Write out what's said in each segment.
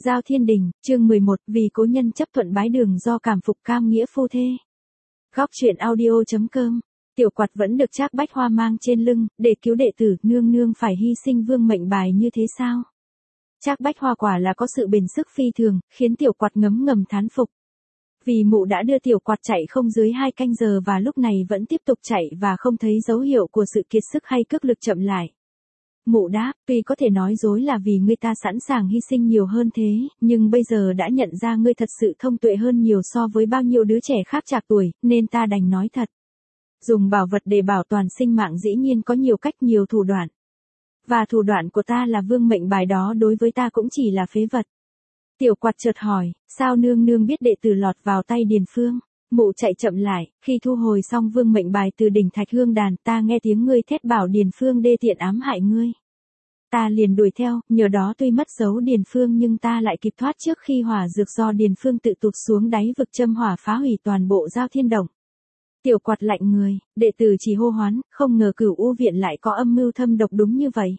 Giao Thiên Đình, chương 11, vì cố nhân chấp thuận bái đường do cảm phục cam nghĩa phu thê. Góc truyện audio.com. Tiểu Quạt vẫn được Trác Bách Hoa mang trên lưng, để cứu đệ tử, nương nương phải hy sinh vương mệnh bài như thế sao? Trác Bách Hoa quả là có sự bền sức phi thường, khiến Tiểu Quạt ngấm ngầm thán phục. Vì mụ đã đưa Tiểu Quạt chạy không dưới 2 canh giờ và lúc này vẫn tiếp tục chạy và không thấy dấu hiệu của sự kiệt sức hay cước lực chậm lại. Mụ đáp, tuy có thể nói dối là vì ngươi ta sẵn sàng hy sinh nhiều hơn thế, nhưng bây giờ đã nhận ra ngươi thật sự thông tuệ hơn nhiều so với bao nhiêu đứa trẻ khác trạc tuổi, nên ta đành nói thật. Dùng bảo vật để bảo toàn sinh mạng dĩ nhiên có nhiều cách nhiều thủ đoạn. Và thủ đoạn của ta là vương mệnh bài đó đối với ta cũng chỉ là phế vật. Tiểu Quạt chợt hỏi, sao nương nương biết đệ tử lọt vào tay Điền Phương? Mụ chạy chậm lại, khi thu hồi xong vương mệnh bài từ đỉnh Thạch Hương Đàn, ta nghe tiếng ngươi thét bảo Điền Phương đê tiện ám hại ngươi. Ta liền đuổi theo, nhờ đó tuy mất dấu Điền Phương nhưng ta lại kịp thoát trước khi hỏa dược do Điền Phương tự tụt xuống đáy vực châm hỏa phá hủy toàn bộ Giao Thiên Động. Tiểu Quạt lạnh người, đệ tử chỉ hô hoán, không ngờ Cửu U viện lại có âm mưu thâm độc đúng như vậy.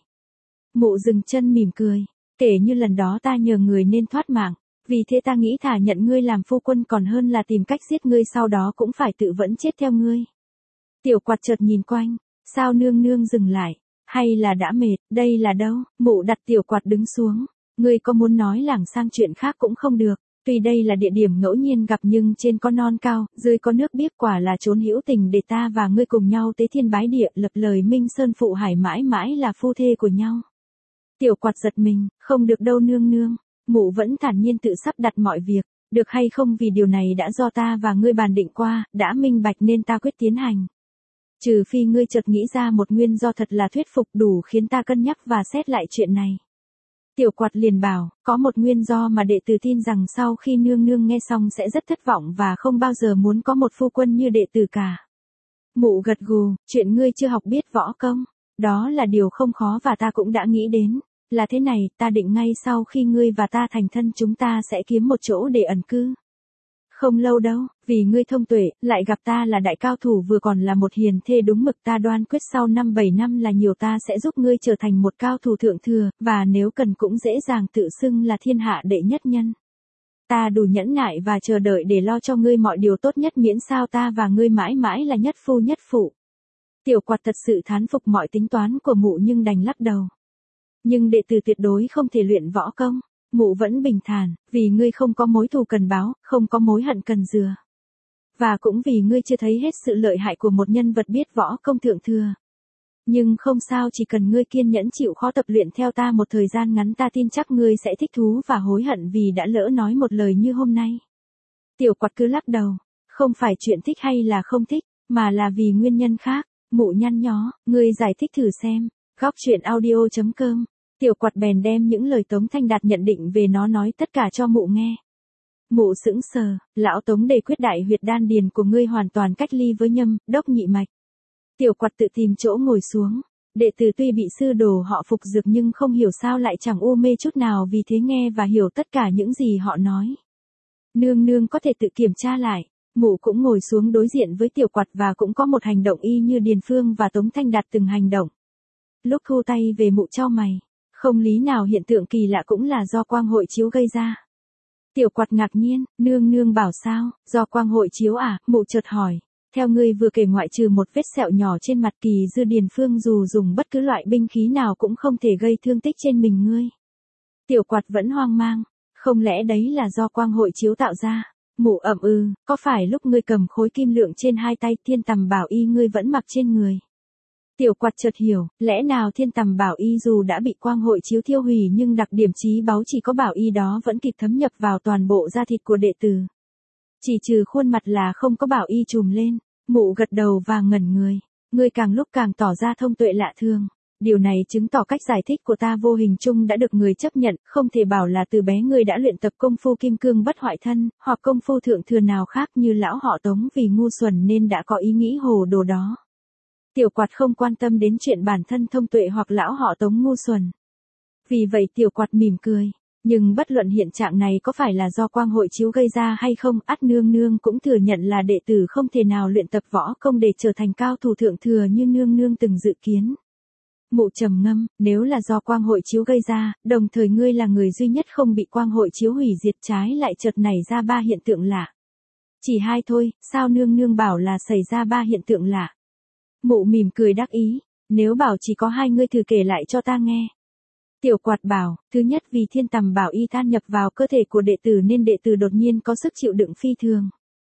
Mụ dừng chân mỉm cười, kể như lần đó ta nhờ người nên thoát mạng. Vì thế ta nghĩ thà nhận ngươi làm phu quân còn hơn là tìm cách giết ngươi sau đó cũng phải tự vẫn chết theo ngươi. Tiểu Quạt chợt nhìn quanh, sao nương nương dừng lại, hay là đã mệt, đây là đâu? Mụ đặt Tiểu Quạt đứng xuống, ngươi có muốn nói lảng sang chuyện khác cũng không được, tuy đây là địa điểm ngẫu nhiên gặp nhưng trên có non cao, dưới có nước biếc quả là chốn hữu tình để ta và ngươi cùng nhau tế thiên bái địa lập lời Minh Sơn Phụ Hải mãi mãi là phu thê của nhau. Tiểu Quạt giật mình, không được đâu nương nương. Mụ vẫn thản nhiên tự sắp đặt mọi việc, được hay không vì điều này đã do ta và ngươi bàn định qua, đã minh bạch nên ta quyết tiến hành. Trừ phi ngươi chợt nghĩ ra một nguyên do thật là thuyết phục đủ khiến ta cân nhắc và xét lại chuyện này. Tiểu Quạt liền bảo, có một nguyên do mà đệ tử tin rằng sau khi nương nương nghe xong sẽ rất thất vọng và không bao giờ muốn có một phu quân như đệ tử cả. Mụ gật gù, chuyện ngươi chưa học biết võ công, đó là điều không khó và ta cũng đã nghĩ đến. Là thế này, ta định ngay sau khi ngươi và ta thành thân chúng ta sẽ kiếm một chỗ để ẩn cư. Không lâu đâu, vì ngươi thông tuệ, lại gặp ta là đại cao thủ vừa còn là một hiền thê đúng mực ta đoan quyết sau 5-7 năm là nhiều ta sẽ giúp ngươi trở thành một cao thủ thượng thừa, và nếu cần cũng dễ dàng tự xưng là thiên hạ đệ nhất nhân. Ta đủ nhẫn nại và chờ đợi để lo cho ngươi mọi điều tốt nhất miễn sao ta và ngươi mãi mãi là nhất phu nhất phụ. Tiểu Quạt thật sự thán phục mọi tính toán của mụ nhưng đành lắc đầu. Nhưng đệ tử tuyệt đối không thể luyện võ công, mụ vẫn bình thản, vì ngươi không có mối thù cần báo, không có mối hận cần dừa. Và cũng vì ngươi chưa thấy hết sự lợi hại của một nhân vật biết võ công thượng thừa. Nhưng không sao, chỉ cần ngươi kiên nhẫn chịu khó tập luyện theo ta một thời gian ngắn ta tin chắc ngươi sẽ thích thú và hối hận vì đã lỡ nói một lời như hôm nay. Tiểu Quạt cứ lắc đầu, không phải chuyện thích hay là không thích, mà là vì nguyên nhân khác. Mụ nhăn nhó, ngươi giải thích thử xem. Góc truyện audio.com. Tiểu Quạt bèn đem những lời Tống Thanh Đạt nhận định về nó nói tất cả cho mụ nghe. Mụ sững sờ, lão Tống đề quyết đại huyệt đan điền của ngươi hoàn toàn cách ly với nhâm, đốc nhị mạch. Tiểu Quạt tự tìm chỗ ngồi xuống, đệ tử tuy bị sư đồ họ phục dược nhưng không hiểu sao lại chẳng u mê chút nào vì thế nghe và hiểu tất cả những gì họ nói. Nương nương có thể tự kiểm tra lại. Mụ cũng ngồi xuống đối diện với Tiểu Quạt và cũng có một hành động y như Điền Phương và Tống Thanh Đạt từng hành động. Lúc thu tay về mụ chau mày, không lý nào hiện tượng kỳ lạ cũng là do quang hội chiếu gây ra. Tiểu Quạt ngạc nhiên, nương nương bảo sao, do quang hội chiếu à, mụ chợt hỏi, theo ngươi vừa kể ngoại trừ một vết sẹo nhỏ trên mặt Kỳ Dư Điền Phương dù dùng bất cứ loại binh khí nào cũng không thể gây thương tích trên mình ngươi. Tiểu Quạt vẫn hoang mang, không lẽ đấy là do quang hội chiếu tạo ra, mụ ậm có phải lúc ngươi cầm khối kim lượng trên 2 tay Thiên Tầm Bảo Y ngươi vẫn mặc trên người. Tiểu Quạt chợt hiểu, lẽ nào Thiên Tầm Bảo Y dù đã bị quang hội chiếu thiêu hủy nhưng đặc điểm chí báu chỉ có Bảo Y đó vẫn kịp thấm nhập vào toàn bộ da thịt của đệ tử. Chỉ trừ khuôn mặt là không có Bảo Y trùm lên, mụ gật đầu và ngẩn người, ngươi càng lúc càng tỏ ra thông tuệ lạ thường. Điều này chứng tỏ cách giải thích của ta vô hình chung đã được người chấp nhận, không thể bảo là từ bé ngươi đã luyện tập công phu kim cương bất hoại thân, hoặc công phu thượng thừa nào khác như lão họ Tống vì ngu xuẩn nên đã có ý nghĩ hồ đồ đó. Tiểu Quạt không quan tâm đến chuyện bản thân thông tuệ hoặc lão họ Tống ngu xuẩn. Vì vậy Tiểu Quạt mỉm cười, nhưng bất luận hiện trạng này có phải là do quang hội chiếu gây ra hay không, ắt nương nương cũng thừa nhận là đệ tử không thể nào luyện tập võ công để trở thành cao thủ thượng thừa như nương nương từng dự kiến. Mụ trầm ngâm, nếu là do quang hội chiếu gây ra, đồng thời ngươi là người duy nhất không bị quang hội chiếu hủy diệt, trái lại chợt nảy ra 3 hiện tượng lạ. Chỉ 2 thôi, sao nương nương bảo là xảy ra 3 hiện tượng lạ? Mụ mỉm cười đắc ý, nếu bảo chỉ có 2 ngươi thử kể lại cho ta nghe. Tiểu Quạt bảo, thứ nhất vì thiên tầm bảo y tan nhập vào cơ thể của đệ tử nên đệ tử đột nhiên có sức chịu đựng phi thường.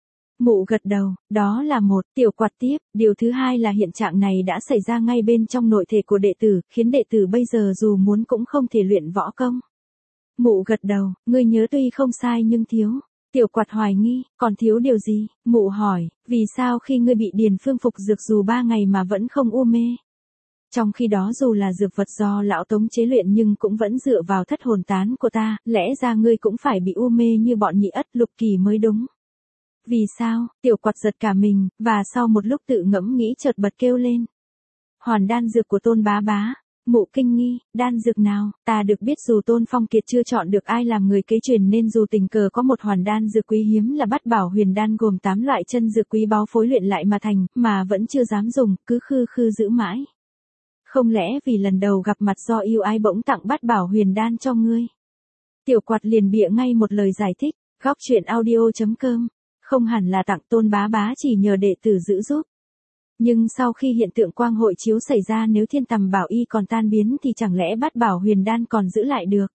Mụ gật đầu, đó là một. Tiểu Quạt tiếp, điều thứ hai là hiện trạng này đã xảy ra ngay bên trong nội thể của đệ tử, khiến đệ tử bây giờ dù muốn cũng không thể luyện võ công. Mụ gật đầu, ngươi nhớ tuy không sai nhưng thiếu. Tiểu Quạt hoài nghi, còn thiếu điều gì? Mụ hỏi, vì sao khi ngươi bị Điền Phương phục dược dù 3 ngày mà vẫn không u mê? Trong khi đó dù là dược vật do lão Tống chế luyện nhưng cũng vẫn dựa vào thất hồn tán của ta, lẽ ra ngươi cũng phải bị u mê như bọn Nhị Ất Lục Kỳ mới đúng. Vì sao? Tiểu Quạt giật cả mình, và sau một lúc tự ngẫm nghĩ chợt bật kêu lên. Hoàn đan dược của Tôn Bá Bá. Mụ kinh nghi, đan dược nào? Ta được biết dù Tôn Phong Kiệt chưa chọn được ai làm người kế truyền nên dù tình cờ có một hoàn đan dược quý hiếm là Bát Bảo Huyền Đan gồm 8 loại chân dược quý báu phối luyện lại mà thành, mà vẫn chưa dám dùng, cứ khư khư giữ mãi. Không lẽ vì lần đầu gặp mặt do yêu ai bỗng tặng Bát Bảo Huyền Đan cho ngươi? Tiểu Quạt liền bịa ngay một lời giải thích, góc truyện audio.com. Không hẳn là tặng Tôn Bá Bá, chỉ nhờ đệ tử giữ giúp. Nhưng sau khi hiện tượng quang hội chiếu xảy ra, nếu thiên tầm bảo y còn tan biến thì chẳng lẽ Bát Bảo Huyền Đan còn giữ lại được?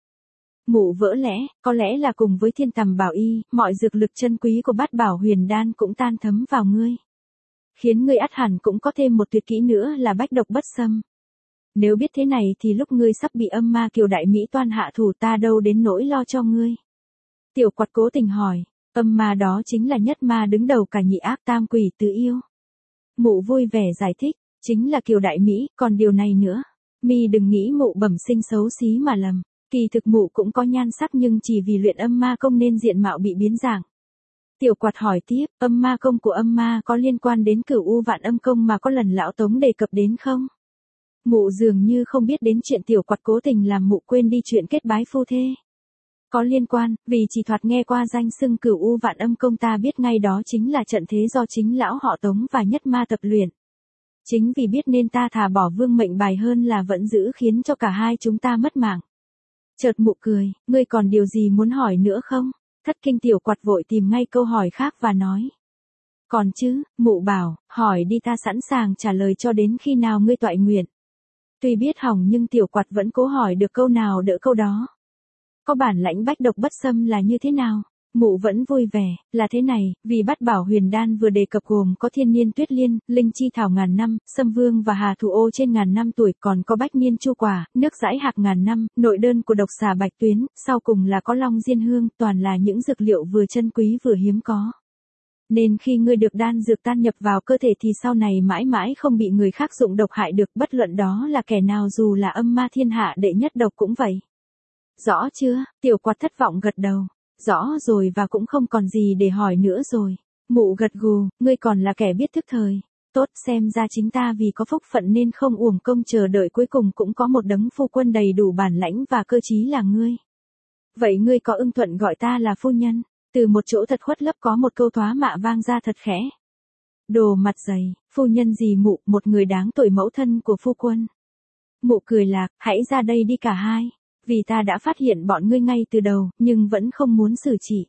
Mụ vỡ lẽ, có lẽ là cùng với thiên tầm bảo y, mọi dược lực chân quý của Bát Bảo Huyền Đan cũng tan thấm vào ngươi. Khiến ngươi ắt hẳn cũng có thêm một tuyệt kỹ nữa là bách độc bất xâm. Nếu biết thế này thì lúc ngươi sắp bị âm ma Kiều Đại Mỹ toan hạ thủ ta đâu đến nỗi lo cho ngươi. Tiểu Quạt cố tình hỏi, âm ma đó chính là nhất ma đứng đầu cả nhị ác tam quỷ tứ yêu. Mụ vui vẻ giải thích, chính là Kiều Đại Mỹ, còn điều này nữa. Mi đừng nghĩ mụ bẩm sinh xấu xí mà lầm, kỳ thực mụ cũng có nhan sắc nhưng chỉ vì luyện âm ma công nên diện mạo bị biến dạng. Tiểu Quạt hỏi tiếp, âm ma công của âm ma có liên quan đến Cửu U Vạn Âm Công mà có lần lão Tống đề cập đến không? Mụ dường như không biết đến chuyện Tiểu Quạt cố tình làm mụ quên đi chuyện kết bái phu thê. Có liên quan, vì chỉ thoạt nghe qua danh xưng Cửu U Vạn Âm Công ta biết ngay đó chính là trận thế do chính lão họ Tống và nhất ma tập luyện. Chính vì biết nên ta thà bỏ vương mệnh bài hơn là vẫn giữ khiến cho cả hai chúng ta mất mạng. Chợt mụ cười, ngươi còn điều gì muốn hỏi nữa không? Thất kinh Tiểu Quạt vội tìm ngay câu hỏi khác và nói. Còn chứ, mụ bảo, hỏi đi ta sẵn sàng trả lời cho đến khi nào ngươi toại nguyện. Tuy biết hỏng nhưng Tiểu Quạt vẫn cố hỏi được câu nào đỡ câu đó. Có bản lãnh bách độc bất xâm là như thế nào? Mụ vẫn vui vẻ, là thế này, vì Bát Bảo Huyền Đan vừa đề cập gồm có thiên niên tuyết liên, linh chi thảo ngàn năm, sâm vương và hà thủ ô trên ngàn năm tuổi, còn có bách niên chu quả, nước dãi hạc ngàn năm, nội đơn của độc xà bạch tuyến, sau cùng là có long diên hương, toàn là những dược liệu vừa chân quý vừa hiếm có. Nên khi ngươi được đan dược tan nhập vào cơ thể thì sau này mãi mãi không bị người khác dụng độc hại được, bất luận đó là kẻ nào dù là âm ma thiên hạ đệ nhất độc cũng vậy. Rõ chưa? Tiểu Quạt thất vọng gật đầu. Rõ rồi và cũng không còn gì để hỏi nữa rồi. Mụ gật gù, ngươi còn là kẻ biết thức thời. Tốt, xem ra chính ta vì có phúc phận nên không uổng công chờ đợi, cuối cùng cũng có một đấng phu quân đầy đủ bản lãnh và cơ trí là ngươi. Vậy ngươi có ưng thuận gọi ta là phu nhân? Từ một chỗ thật khuất lấp có một câu thoá mạ vang ra thật khẽ. Đồ mặt dày, phu nhân gì mụ, một người đáng tội mẫu thân của phu quân. Mụ cười lạc, hãy ra đây đi cả hai. Vì ta đã phát hiện bọn ngươi ngay từ đầu, nhưng vẫn không muốn xử trị.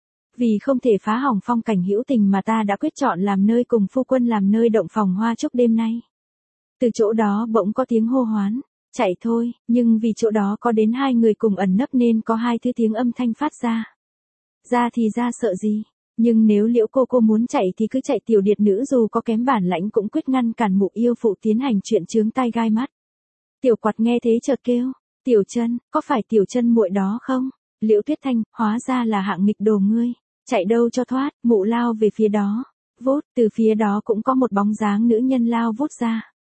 Vì không thể phá hỏng phong cảnh hữu tình mà ta đã quyết chọn làm nơi cùng phu quân làm nơi động phòng hoa chúc đêm nay. Từ chỗ đó bỗng có tiếng hô hoán, chạy thôi, nhưng vì chỗ đó có đến 2 người cùng ẩn nấp nên có 2 thứ tiếng âm thanh phát ra. Ra thì ra sợ gì, nhưng nếu Liễu cô muốn chạy thì cứ chạy. Tiểu điệt nữ dù có kém bản lãnh cũng quyết ngăn cản mụ yêu phụ tiến hành chuyện chướng tai gai mắt. Tiểu Quạt nghe thế chợt kêu. Tiểu Chân, có phải Tiểu Chân muội đó không? Liễu Tuyết Thanh, hóa ra là hạng nghịch đồ ngươi. Chạy đâu cho thoát, mụ lao về phía đó. Vút, từ phía đó cũng có một bóng dáng nữ nhân lao vút ra.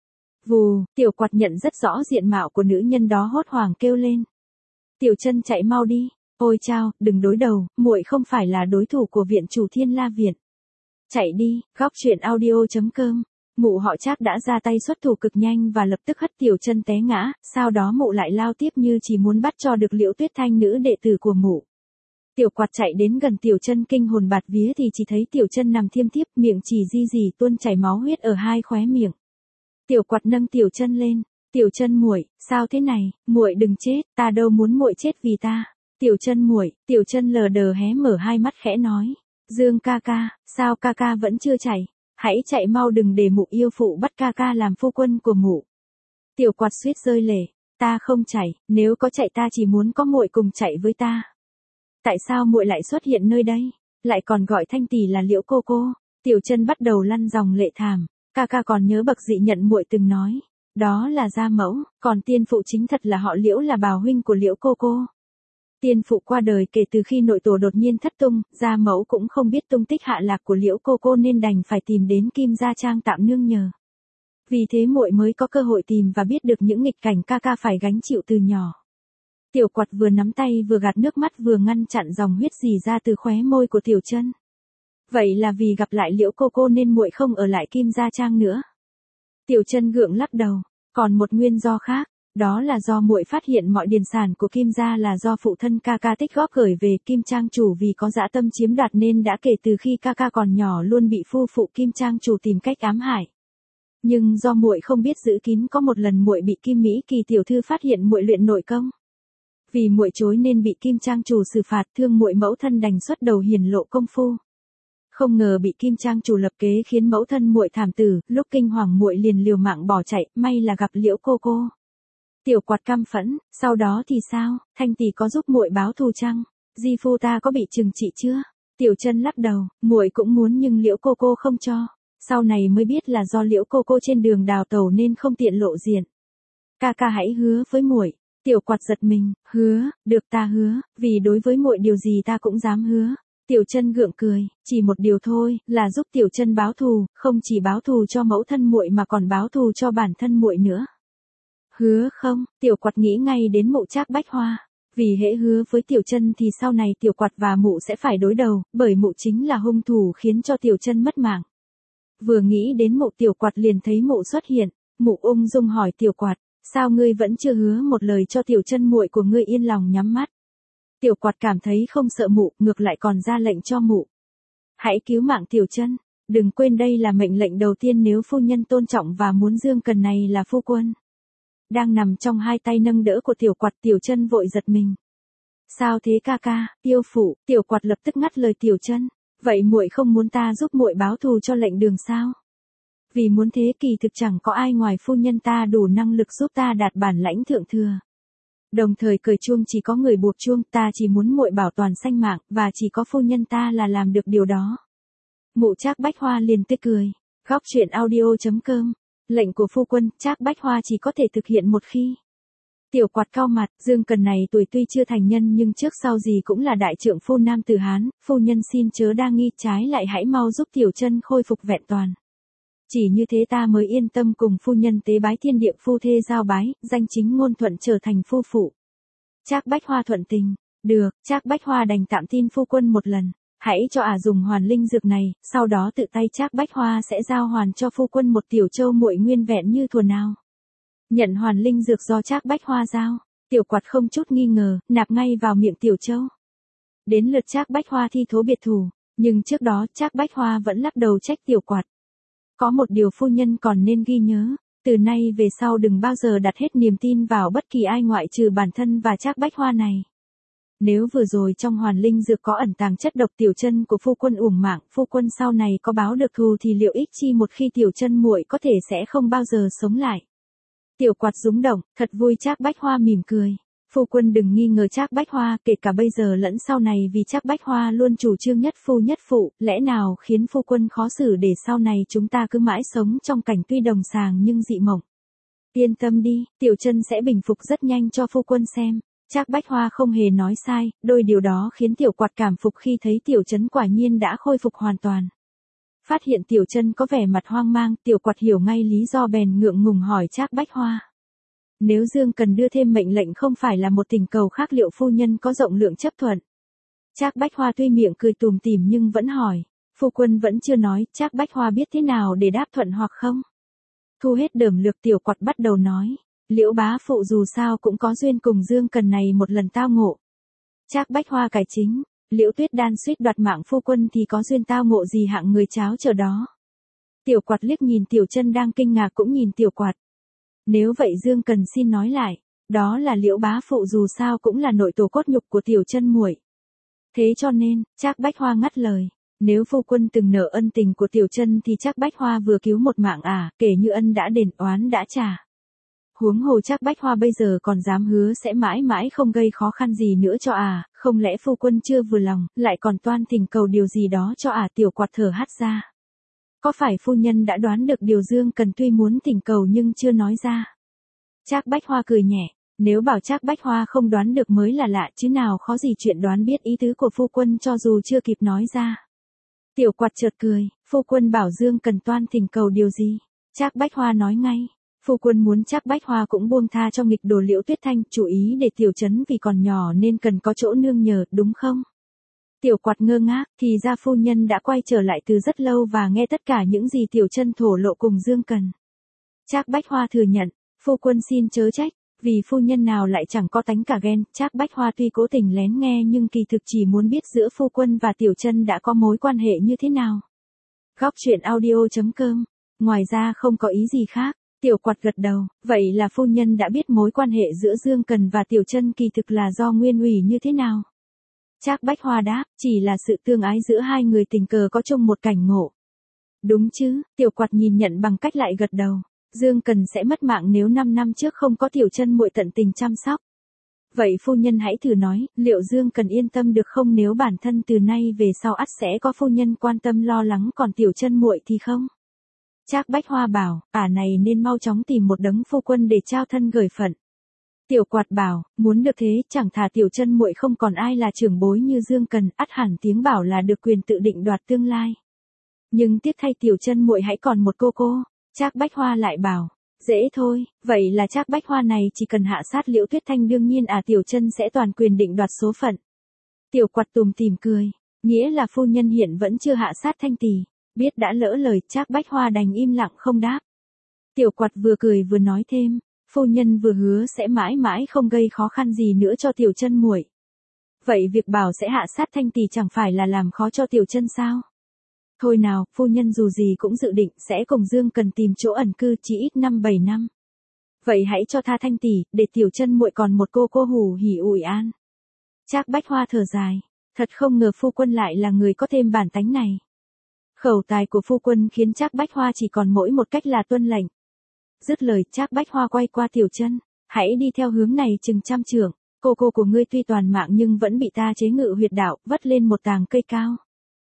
Vù, Tiểu Quạt nhận rất rõ diện mạo của nữ nhân đó, hốt hoảng kêu lên. Tiểu Chân chạy mau đi. Ôi chao, đừng đối đầu, muội không phải là đối thủ của viện chủ Thiên La Viện. Chạy đi, góc truyện audio.com. Mụ họ Trác đã ra tay xuất thủ cực nhanh và lập tức hất Tiểu Chân té ngã, sau đó mụ lại lao tiếp như chỉ muốn bắt cho được Liễu Tuyết Thanh, nữ đệ tử của mụ. Tiểu Quạt chạy đến gần Tiểu Chân kinh hồn bạt vía thì chỉ thấy Tiểu Chân nằm thiêm thiếp, miệng chỉ tuôn chảy máu huyết ở 2 khóe miệng. Tiểu Quạt nâng Tiểu Chân lên, Tiểu Chân muội, sao thế này, muội đừng chết, ta đâu muốn muội chết vì ta. Tiểu Chân muội, Tiểu Chân lờ đờ hé mở hai mắt khẽ nói, Dương ca ca, sao ca ca vẫn chưa chạy? Hãy chạy mau đừng để mụ yêu phụ bắt ca ca làm phu quân của mụ. Tiểu Quạt suýt rơi lệ, ta không chạy, nếu có chạy ta chỉ muốn có muội cùng chạy với ta. Tại sao muội lại xuất hiện nơi đây, lại còn gọi Thanh tỷ là Liễu cô cô? Tiểu Chân bắt đầu lăn dòng lệ thảm, ca ca còn nhớ bậc dị nhận muội từng nói, đó là gia mẫu, còn tiên phụ chính thật là họ Liễu là bào huynh của Liễu cô cô. Tiên phụ qua đời kể từ khi nội tổ đột nhiên thất tung, gia mẫu cũng không biết tung tích hạ lạc của Liễu cô cô nên đành phải tìm đến Kim Gia Trang tạm nương nhờ. Vì thế muội mới có cơ hội tìm và biết được những nghịch cảnh ca ca phải gánh chịu từ nhỏ. Tiểu Quạt vừa nắm tay vừa gạt nước mắt vừa ngăn chặn dòng huyết rỉ ra từ khóe môi của Tiểu Chân. Vậy là vì gặp lại Liễu cô cô nên muội không ở lại Kim Gia Trang nữa. Tiểu Chân gượng lắc đầu, còn một nguyên do khác, đó là do muội phát hiện mọi điền sản của Kim gia là do phụ thân ca ca tích góp gửi về Kim Trang chủ vì có dã tâm chiếm đoạt nên đã kể từ khi ca ca còn nhỏ luôn bị phu phụ Kim Trang chủ tìm cách ám hại. Nhưng do muội không biết giữ kín, có một lần muội bị Kim Mỹ Kỳ tiểu thư phát hiện muội luyện nội công. Vì muội chối nên bị Kim Trang chủ xử phạt, thương muội mẫu thân đành xuất đầu hiển lộ công phu. Không ngờ bị Kim Trang chủ lập kế khiến mẫu thân muội thảm tử, lúc kinh hoàng muội liền liều mạng bỏ chạy, may là gặp Liễu cô cô. Tiểu Quạt căm phẫn, sau đó thì sao, Thanh tỷ có giúp muội báo thù chăng? Di phu ta có bị trừng trị chưa? Tiểu Chân lắc đầu, muội cũng muốn nhưng Liễu cô cô không cho. Sau này mới biết là do Liễu cô cô trên đường đào tẩu nên không tiện lộ diện. Ca ca hãy hứa với muội. Tiểu Quạt giật mình, hứa, được ta hứa, vì đối với muội điều gì ta cũng dám hứa. Tiểu Chân gượng cười, chỉ một điều thôi, là giúp Tiểu Chân báo thù, không chỉ báo thù cho mẫu thân muội mà còn báo thù cho bản thân muội nữa. Hứa không? Tiểu Quạt nghĩ ngay đến mụ Trác Bách Hoa. Vì hễ hứa với Tiểu Chân thì sau này Tiểu Quạt và mụ sẽ phải đối đầu, bởi mụ chính là hung thủ khiến cho Tiểu Chân mất mạng. Vừa nghĩ đến mụ, Tiểu Quạt liền thấy mụ xuất hiện, mụ ung dung hỏi Tiểu Quạt, sao ngươi vẫn chưa hứa một lời cho Tiểu Chân muội của ngươi yên lòng nhắm mắt? Tiểu Quạt cảm thấy không sợ mụ, ngược lại còn ra lệnh cho mụ. Hãy cứu mạng Tiểu Chân, đừng quên đây là mệnh lệnh đầu tiên nếu phu nhân tôn trọng và muốn Dương Cần này là phu quân. Đang nằm trong hai tay nâng đỡ của Tiểu Quạt, Tiểu Chân vội giật mình. Sao thế ca ca, yêu phụ? Tiểu Quạt lập tức ngắt lời Tiểu Chân, vậy muội không muốn ta giúp muội báo thù cho lệnh đường sao? Vì muốn thế kỳ thực chẳng có ai ngoài phu nhân ta đủ năng lực giúp ta đạt bản lãnh thượng thừa. Đồng thời cởi chuông chỉ có người buộc chuông, ta chỉ muốn muội bảo toàn sanh mạng, và chỉ có phu nhân ta là làm được điều đó. Mụ Trác Bách Hoa liền tươi cười. Góc truyện audio.com. Lệnh của phu quân, Trác Bách Hoa chỉ có thể thực hiện một khi. Tiểu Quạt cau mặt, Dương Cần này tuổi tuy chưa thành nhân nhưng trước sau gì cũng là đại trượng phu nam tử Hán, phu nhân xin chớ đa nghi, trái lại hãy mau giúp Tiểu Chân khôi phục vẹn toàn. Chỉ như thế ta mới yên tâm cùng phu nhân tế bái thiên địa phu thê giao bái, danh chính ngôn thuận trở thành phu phụ. Trác Bách Hoa thuận tình, được, Trác Bách Hoa đành tạm tin phu quân một lần, hãy cho dùng hoàn linh dược này, sau đó tự tay Trác Bách Hoa sẽ giao hoàn cho phu quân một tiểu châu muội nguyên vẹn như thuở nào. Nhận hoàn linh dược do Trác Bách Hoa giao, Tiểu Quạt không chút nghi ngờ, nạp ngay vào miệng tiểu châu. Đến lượt Trác Bách Hoa thi thố biệt thủ, nhưng trước đó Trác Bách Hoa vẫn lắc đầu trách Tiểu Quạt. Có một điều phu nhân còn nên ghi nhớ, từ nay về sau đừng bao giờ đặt hết niềm tin vào bất kỳ ai ngoại trừ bản thân và Trác Bách Hoa này. Nếu vừa rồi trong hoàn linh dược có ẩn tàng chất độc Tiểu Chân của phu quân uổng mạng, phu quân sau này có báo được thù thì liệu ích chi một khi Tiểu Chân muội có thể sẽ không bao giờ sống lại. Tiểu Quạt rúng động, thật vui. Trác Bách Hoa mỉm cười. Phu quân đừng nghi ngờ Trác Bách Hoa, kể cả bây giờ lẫn sau này, vì Trác Bách Hoa luôn chủ trương nhất phu nhất phụ, lẽ nào khiến phu quân khó xử để sau này chúng ta cứ mãi sống trong cảnh tuy đồng sàng nhưng dị mộng. Yên tâm đi, Tiểu Chân sẽ bình phục rất nhanh cho phu quân xem. Trác Bách Hoa không hề nói sai, đôi điều đó khiến Tiểu Quạt cảm phục khi thấy Tiểu Chân quả nhiên đã khôi phục hoàn toàn. Phát hiện Tiểu Chân có vẻ mặt hoang mang, Tiểu Quạt hiểu ngay lý do bèn ngượng ngùng hỏi Trác Bách Hoa. Nếu Dương Cần đưa thêm mệnh lệnh không phải là một tình cầu khác liệu phu nhân có rộng lượng chấp thuận? Trác Bách Hoa tuy miệng cười tủm tỉm nhưng vẫn hỏi, phu quân vẫn chưa nói, Trác Bách Hoa biết thế nào để đáp thuận hoặc không? Thu hết đờm lược, Tiểu Quạt bắt đầu nói, Liễu bá phụ dù sao cũng có duyên cùng Dương Cần này một lần tao ngộ. Trác Bách Hoa cải chính, Liễu Tuyết Đan suýt đoạt mạng phu quân thì có duyên tao ngộ gì hạng người cháo chờ đó. Tiểu Quạt liếc nhìn Tiểu Chân đang kinh ngạc cũng nhìn Tiểu Quạt. Nếu vậy Dương Cần xin nói lại, đó là Liễu bá phụ dù sao cũng là nội tổ cốt nhục của tiểu chân muội. Thế cho nên, Trác Bách Hoa ngắt lời, nếu phu quân từng nợ ân tình của tiểu chân thì Trác Bách Hoa vừa cứu một mạng kể như ân đã đền oán đã trả. Huống hồ Trác Bách Hoa bây giờ còn dám hứa sẽ mãi mãi không gây khó khăn gì nữa cho không lẽ phu quân chưa vừa lòng, lại còn toan thỉnh cầu điều gì đó cho Tiểu Quạt thở hắt ra. Có phải phu nhân đã đoán được điều Dương Cần tuy muốn thỉnh cầu nhưng chưa nói ra? Trác Bách Hoa cười nhẹ, nếu bảo Trác Bách Hoa không đoán được mới là lạ chứ nào khó gì chuyện đoán biết ý tứ của phu quân cho dù chưa kịp nói ra. Tiểu Quạt chợt cười, phu quân bảo Dương Cần toan thỉnh cầu điều gì? Trác Bách Hoa nói ngay, phu quân muốn Trác Bách Hoa cũng buông tha cho nghịch đồ Liễu Tuyết Thanh, chủ ý để tiểu trấn vì còn nhỏ nên cần có chỗ nương nhờ, đúng không? Tiểu Quạt ngơ ngác, thì ra phu nhân đã quay trở lại từ rất lâu và nghe tất cả những gì tiểu chân thổ lộ cùng Dương Cần. Trác Bách Hoa thừa nhận, phu quân xin chớ trách, vì phu nhân nào lại chẳng có tánh cả ghen. Trác Bách Hoa tuy cố tình lén nghe nhưng kỳ thực chỉ muốn biết giữa phu quân và tiểu chân đã có mối quan hệ như thế nào. Góc truyện audio.com. Ngoài ra không có ý gì khác. Tiểu Quạt gật đầu, vậy là phu nhân đã biết mối quan hệ giữa Dương Cần và tiểu chân kỳ thực là do nguyên ủy như thế nào. Trác Bách Hoa đáp, chỉ là sự tương ái giữa hai người tình cờ có chung một cảnh ngộ. Đúng chứ, Tiểu Quạt nhìn nhận bằng cách lại gật đầu. Dương Cần sẽ mất mạng nếu 5 năm trước không có tiểu chân muội tận tình chăm sóc. Vậy phu nhân hãy thử nói, liệu Dương Cần yên tâm được không nếu bản thân từ nay về sau ắt sẽ có phu nhân quan tâm lo lắng còn tiểu chân muội thì không? Trác Bách Hoa bảo, này nên mau chóng tìm một đấng phu quân để trao thân gởi phận. Tiểu Quạt bảo, muốn được thế, chẳng thà tiểu chân muội không còn ai là trưởng bối như Dương Cần, ắt hẳn tiếng bảo là được quyền tự định đoạt tương lai. Nhưng tiếc thay tiểu chân muội hãy còn một cô. Trác Bách Hoa lại bảo, dễ thôi, vậy là Trác Bách Hoa này chỉ cần hạ sát Liễu Tuyết Thanh đương nhiên tiểu chân sẽ toàn quyền định đoạt số phận. Tiểu Quạt tủm tỉm cười, nghĩa là phu nhân hiện vẫn chưa hạ sát Thanh tỷ. Biết đã lỡ lời, Trác Bách Hoa đành im lặng không đáp. Tiểu Quạt vừa cười vừa nói thêm, phu nhân vừa hứa sẽ mãi mãi không gây khó khăn gì nữa cho tiểu chân muội. Vậy việc bảo sẽ hạ sát Thanh tỷ chẳng phải là làm khó cho tiểu chân sao? Thôi nào, phu nhân dù gì cũng dự định sẽ cùng Dương Cần tìm chỗ ẩn cư chỉ ít 5-7 năm. Vậy hãy cho tha Thanh tỷ, để tiểu chân muội còn một cô hủ hỉ ủi an. Trác Bách Hoa thở dài, thật không ngờ phu quân lại là người có thêm bản tánh này. Khẩu tài của phu quân khiến Trác Bách Hoa chỉ còn mỗi một cách là tuân lệnh. Dứt lời, Trác Bách Hoa quay qua tiểu chân, hãy đi theo hướng này chừng 100 trượng, cô của ngươi tuy toàn mạng nhưng vẫn bị ta chế ngự huyệt đạo, vất lên một tàng cây cao.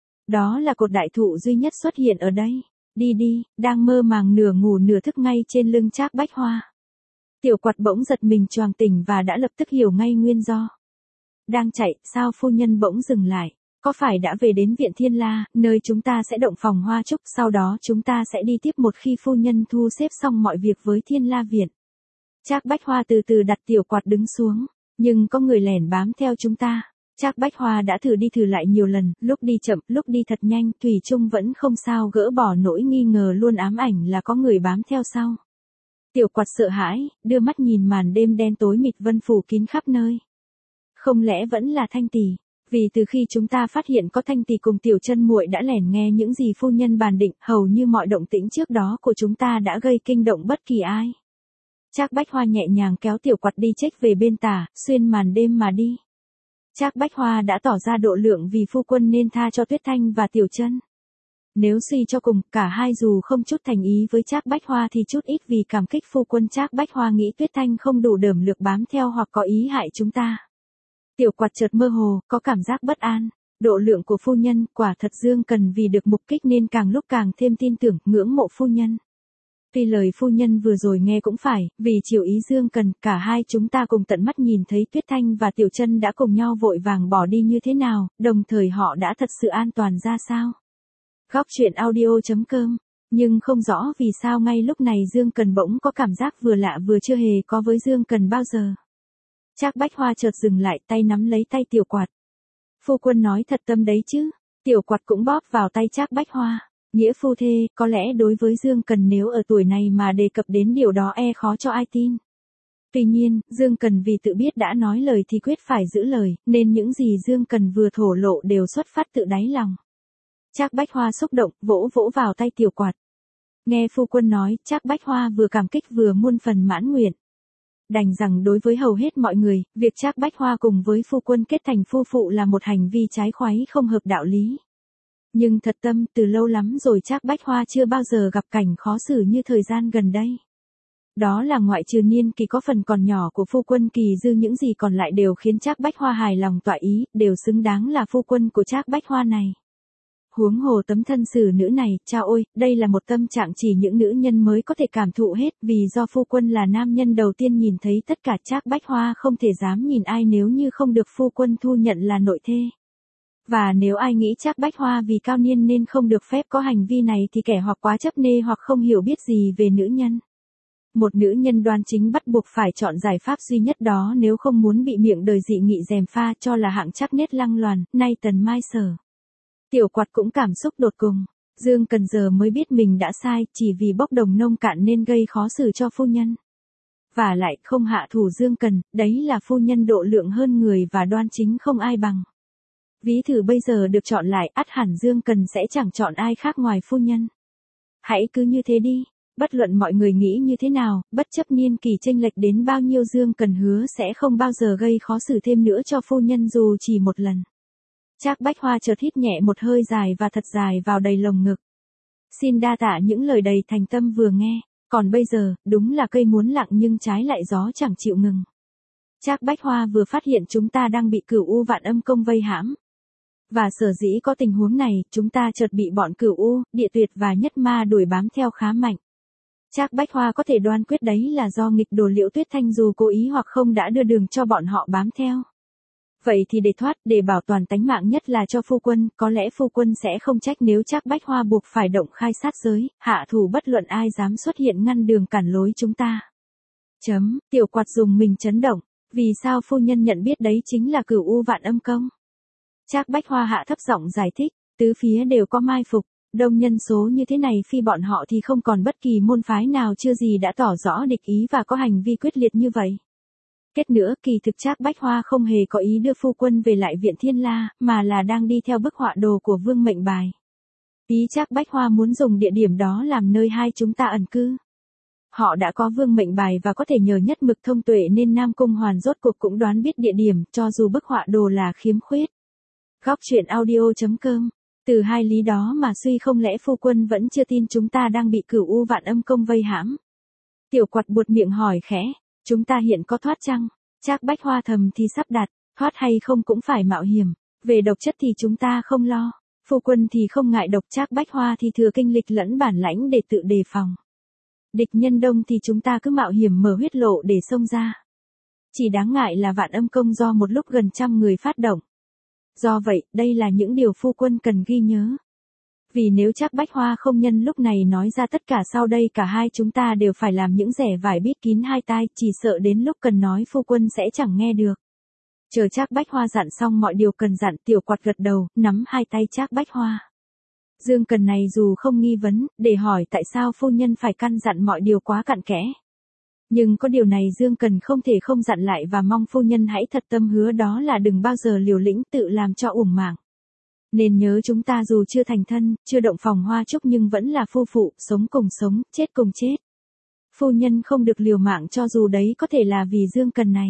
Đó là cột đại thụ duy nhất xuất hiện ở đây. Đi, đang mơ màng nửa ngủ nửa thức ngay trên lưng Trác Bách Hoa. Tiểu Quạt bỗng giật mình choàng tỉnh và đã lập tức hiểu ngay nguyên do. Đang chạy, sao phu nhân bỗng dừng lại? Có phải đã về đến viện Thiên La, nơi chúng ta sẽ động phòng hoa trúc, sau đó chúng ta sẽ đi tiếp một khi phu nhân thu xếp xong mọi việc với Thiên La viện. Trác Bách Hoa từ từ đặt Tiểu Quạt đứng xuống, nhưng có người lẻn bám theo chúng ta. Trác Bách Hoa đã thử đi thử lại nhiều lần, lúc đi chậm, lúc đi thật nhanh, thủy chung vẫn không sao gỡ bỏ nỗi nghi ngờ luôn ám ảnh là có người bám theo sau. Tiểu Quạt sợ hãi, đưa mắt nhìn màn đêm đen tối mịt vân phủ kín khắp nơi. Không lẽ vẫn là Thanh tỷ? Vì từ khi chúng ta phát hiện có Thanh tỷ cùng tiểu chân muội đã lẻn nghe những gì phu nhân bàn định, hầu như mọi động tĩnh trước đó của chúng ta đã gây kinh động bất kỳ ai. Trác Bách Hoa nhẹ nhàng kéo Tiểu Quạt đi chếch về bên tả, xuyên màn đêm mà đi. Trác Bách Hoa đã tỏ ra độ lượng vì phu quân nên tha cho Tuyết Thanh và tiểu chân. Nếu suy cho cùng, cả hai dù không chút thành ý với Trác Bách Hoa thì chút ít vì cảm kích phu quân Trác Bách Hoa nghĩ Tuyết Thanh không đủ đởm lược bám theo hoặc có ý hại chúng ta. Tiểu Quạt chợt mơ hồ, có cảm giác bất an. Độ lượng của phu nhân, quả thật Dương Cần vì được mục kích nên càng lúc càng thêm tin tưởng, ngưỡng mộ phu nhân. Tuy lời phu nhân vừa rồi nghe cũng phải, vì chiều ý Dương Cần, cả hai chúng ta cùng tận mắt nhìn thấy Tuyết Thanh và Tiểu Chân đã cùng nhau vội vàng bỏ đi như thế nào, đồng thời họ đã thật sự an toàn ra sao. Góc truyện audio.com. Nhưng không rõ vì sao ngay lúc này Dương Cần bỗng có cảm giác vừa lạ vừa chưa hề có với Dương Cần bao giờ. Trác Bách Hoa chợt dừng lại, tay nắm lấy tay Tiểu Quạt. Phu quân nói thật tâm đấy chứ? Tiểu Quạt cũng bóp vào tay Trác Bách Hoa. Nghĩa phu thê, có lẽ đối với Dương Cần nếu ở tuổi này mà đề cập đến điều đó khó cho ai tin. Tuy nhiên, Dương Cần vì tự biết đã nói lời thì quyết phải giữ lời, nên những gì Dương Cần vừa thổ lộ đều xuất phát tự đáy lòng. Trác Bách Hoa xúc động, vỗ vào tay Tiểu Quạt. Nghe phu quân nói, Trác Bách Hoa vừa cảm kích vừa muôn phần mãn nguyện. Đành rằng đối với hầu hết mọi người, việc Trác Bách Hoa cùng với phu quân kết thành phu phụ là một hành vi trái khoái không hợp đạo lý. Nhưng thật tâm, từ lâu lắm rồi Trác Bách Hoa chưa bao giờ gặp cảnh khó xử như thời gian gần đây. Đó là ngoại trừ niên kỳ có phần còn nhỏ của phu quân Kỳ Dư, những gì còn lại đều khiến Trác Bách Hoa hài lòng tọa ý, đều xứng đáng là phu quân của Trác Bách Hoa này. Huống hồ tấm thân xử nữ này, chao ôi, đây là một tâm trạng chỉ những nữ nhân mới có thể cảm thụ hết, vì do phu quân là nam nhân đầu tiên nhìn thấy tất cả. Trác Bách Hoa không thể dám nhìn ai nếu như không được phu quân thu nhận là nội thê. Và nếu ai nghĩ Trác Bách Hoa vì cao niên nên không được phép có hành vi này thì kẻ hoặc quá chấp nê hoặc không hiểu biết gì về nữ nhân. Một nữ nhân đoan chính bắt buộc phải chọn giải pháp duy nhất đó nếu không muốn bị miệng đời dị nghị gièm pha cho là hạng chắc nết lăng loàn, nay tần mai sở. Tiểu Quạt cũng cảm xúc đột cùng. Dương Cần giờ mới biết mình đã sai, chỉ vì bốc đồng nông cạn nên gây khó xử cho phu nhân. Và lại không hạ thủ Dương Cần, đấy là phu nhân độ lượng hơn người và đoan chính không ai bằng. Ví thử bây giờ được chọn lại, ắt hẳn Dương Cần sẽ chẳng chọn ai khác ngoài phu nhân. Hãy cứ như thế đi, bất luận mọi người nghĩ như thế nào, bất chấp niên kỳ chênh lệch đến bao nhiêu, Dương Cần hứa sẽ không bao giờ gây khó xử thêm nữa cho phu nhân dù chỉ một lần. Trác Bách Hoa chợt hít nhẹ một hơi dài và thật dài vào đầy lồng ngực. Xin đa tạ những lời đầy thành tâm vừa nghe, còn bây giờ, đúng là cây muốn lặng nhưng trái lại gió chẳng chịu ngừng. Trác Bách Hoa vừa phát hiện chúng ta đang bị Cửu U Vạn Âm Công vây hãm. Và sở dĩ có tình huống này, chúng ta chợt bị bọn Cửu U, Địa Tuyệt và Nhất Ma đuổi bám theo khá mạnh. Trác Bách Hoa có thể đoán quyết đấy là do nghịch đồ Liễu Tuyết Thanh dù cố ý hoặc không đã đưa đường cho bọn họ bám theo. Vậy thì để thoát, để bảo toàn tánh mạng nhất là cho phu quân, có lẽ phu quân sẽ không trách nếu Trác Bách Hoa buộc phải động khai sát giới, hạ thủ bất luận ai dám xuất hiện ngăn đường cản lối chúng ta. Tiểu Quạt dùng mình chấn động, vì sao phu nhân nhận biết đấy chính là Cửu U Vạn Âm Công? Trác Bách Hoa hạ thấp giọng giải thích, tứ phía đều có mai phục, đông nhân số như thế này phi bọn họ thì không còn bất kỳ môn phái nào chưa gì đã tỏ rõ địch ý và có hành vi quyết liệt như vậy. Kết nữa, kỳ thực Trác Bách Hoa không hề có ý đưa phu quân về lại viện Thiên La, mà là đang đi theo bức họa đồ của Vương Mệnh Bài. Ý Trác Bách Hoa muốn dùng địa điểm đó làm nơi hai chúng ta ẩn cư. Họ đã có Vương Mệnh Bài và có thể nhờ nhất mực thông tuệ nên Nam Cung Hoàn rốt cuộc cũng đoán biết địa điểm, cho dù bức họa đồ là khiếm khuyết. Góc truyện audio.com. Từ hai lý đó mà suy không lẽ phu quân vẫn chưa tin chúng ta đang bị Cửu U Vạn Âm Công vây hãm. Tiểu Quạt buột miệng hỏi khẽ, chúng ta hiện có thoát chăng? Trác Bách Hoa thầm thì sắp đặt, thoát hay không cũng phải mạo hiểm, về độc chất thì chúng ta không lo, phu quân thì không ngại độc, Trác Bách Hoa thì thừa kinh lịch lẫn bản lãnh để tự đề phòng. Địch nhân đông thì chúng ta cứ mạo hiểm mở huyết lộ để xông ra. Chỉ đáng ngại là Vạn Âm Công do một lúc gần 100 người phát động. Do vậy, đây là những điều phu quân cần ghi nhớ. Vì nếu Trác Bách Hoa không nhân lúc này nói ra tất cả sau đây cả hai chúng ta đều phải làm những rẻ vải bít kín hai tai, chỉ sợ đến lúc cần nói phu quân sẽ chẳng nghe được. Chờ Trác Bách Hoa dặn xong mọi điều cần dặn, Tiểu Quạt gật đầu, nắm hai tay Trác Bách Hoa. Dương Cần này dù không nghi vấn, để hỏi tại sao phu nhân phải căn dặn mọi điều quá cặn kẽ. Nhưng có điều này Dương Cần không thể không dặn lại và mong phu nhân hãy thật tâm hứa, đó là đừng bao giờ liều lĩnh tự làm cho uổng mạng. Nên nhớ chúng ta dù chưa thành thân, chưa động phòng hoa trúc nhưng vẫn là phu phụ, sống cùng sống, chết cùng chết. Phu nhân không được liều mạng cho dù đấy có thể là vì Dương Cần này.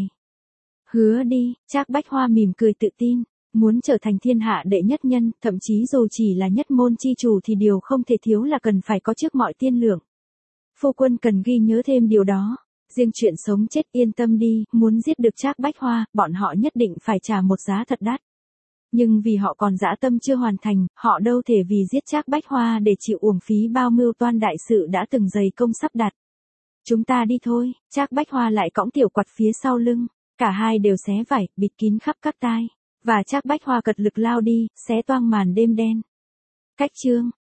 Hứa đi, Trác Bách Hoa mỉm cười tự tin, muốn trở thành thiên hạ đệ nhất nhân, thậm chí dù chỉ là nhất môn chi chủ thì điều không thể thiếu là cần phải có trước mọi tiên lượng. Phu quân cần ghi nhớ thêm điều đó. Riêng chuyện sống chết yên tâm đi, muốn giết được Trác Bách Hoa, bọn họ nhất định phải trả một giá thật đắt. Nhưng vì họ còn dã tâm chưa hoàn thành, họ đâu thể vì giết Trác Bách Hoa để chịu uổng phí bao mưu toan đại sự đã từng dày công sắp đặt. Chúng ta đi thôi, Trác Bách Hoa lại cõng Tiểu Quạt phía sau lưng, cả hai đều xé vải, bịt kín khắp các tai, và Trác Bách Hoa cật lực lao đi, xé toang màn đêm đen. Cách chương